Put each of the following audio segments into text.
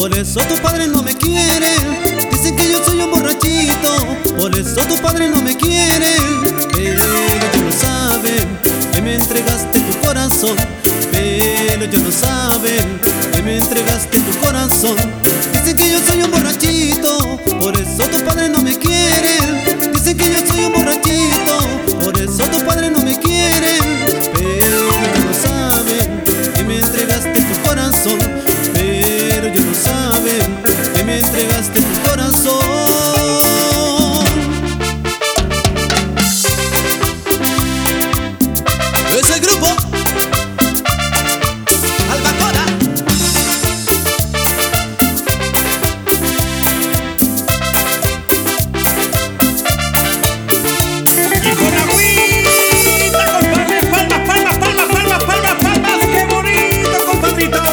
por eso tu padre no me quiere. Dicen que yo soy un borrachito, por eso tu padre no me quiere. Pero ellos no saben que me entregaste tu corazón. Pero ellos no saben que me entregaste tu corazón. Dicen que yo soy un borrachito, por eso tu padre no me quiere. Dicen que yo soy un borrachito, por eso tu padre no me quiere. Pero ellos no saben que me entregaste tu corazón. Pero ellos no saben que me entregaste tu corazón. Ese grupo Albacora. Y con agüita, compadre, palmas, palmas, palmas, palmas, palmas, palmas. ¡Qué bonito, compadrito!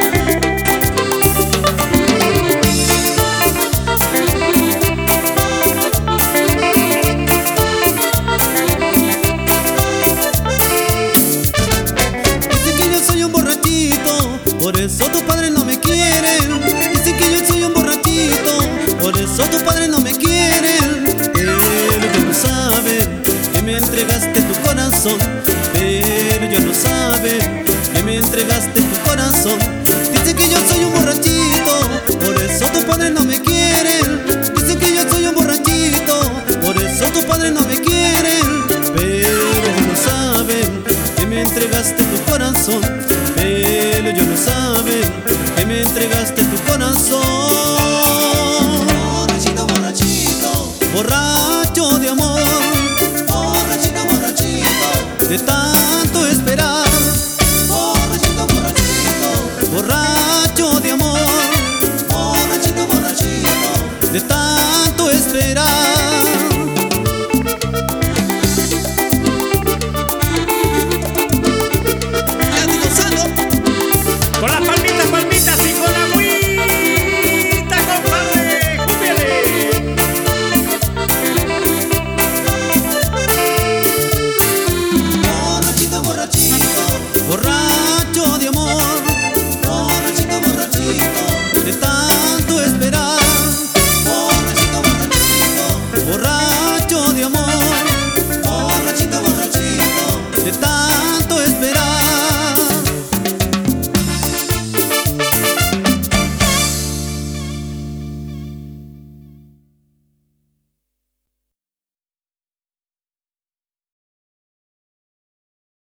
Dicen que yo soy un borrachito, por eso tu padre no me quiere. Dicen que yo soy un borrachito, por eso tu padre no me quiere. Pero ellos no saben que me entregaste tu corazón. Pero ellos no saben que me entregaste tu corazón. Dicen que yo soy un borrachito, por eso tu padre no me quiere. Dicen que yo soy un borrachito, por eso tu padre no me quiere. Pero ellos no saben que me entregaste tu corazón. Pero ellos no saben que me entregaste tu corazón. Borrachito, borrachito, borracho de amor. Borrachito, borrachito, de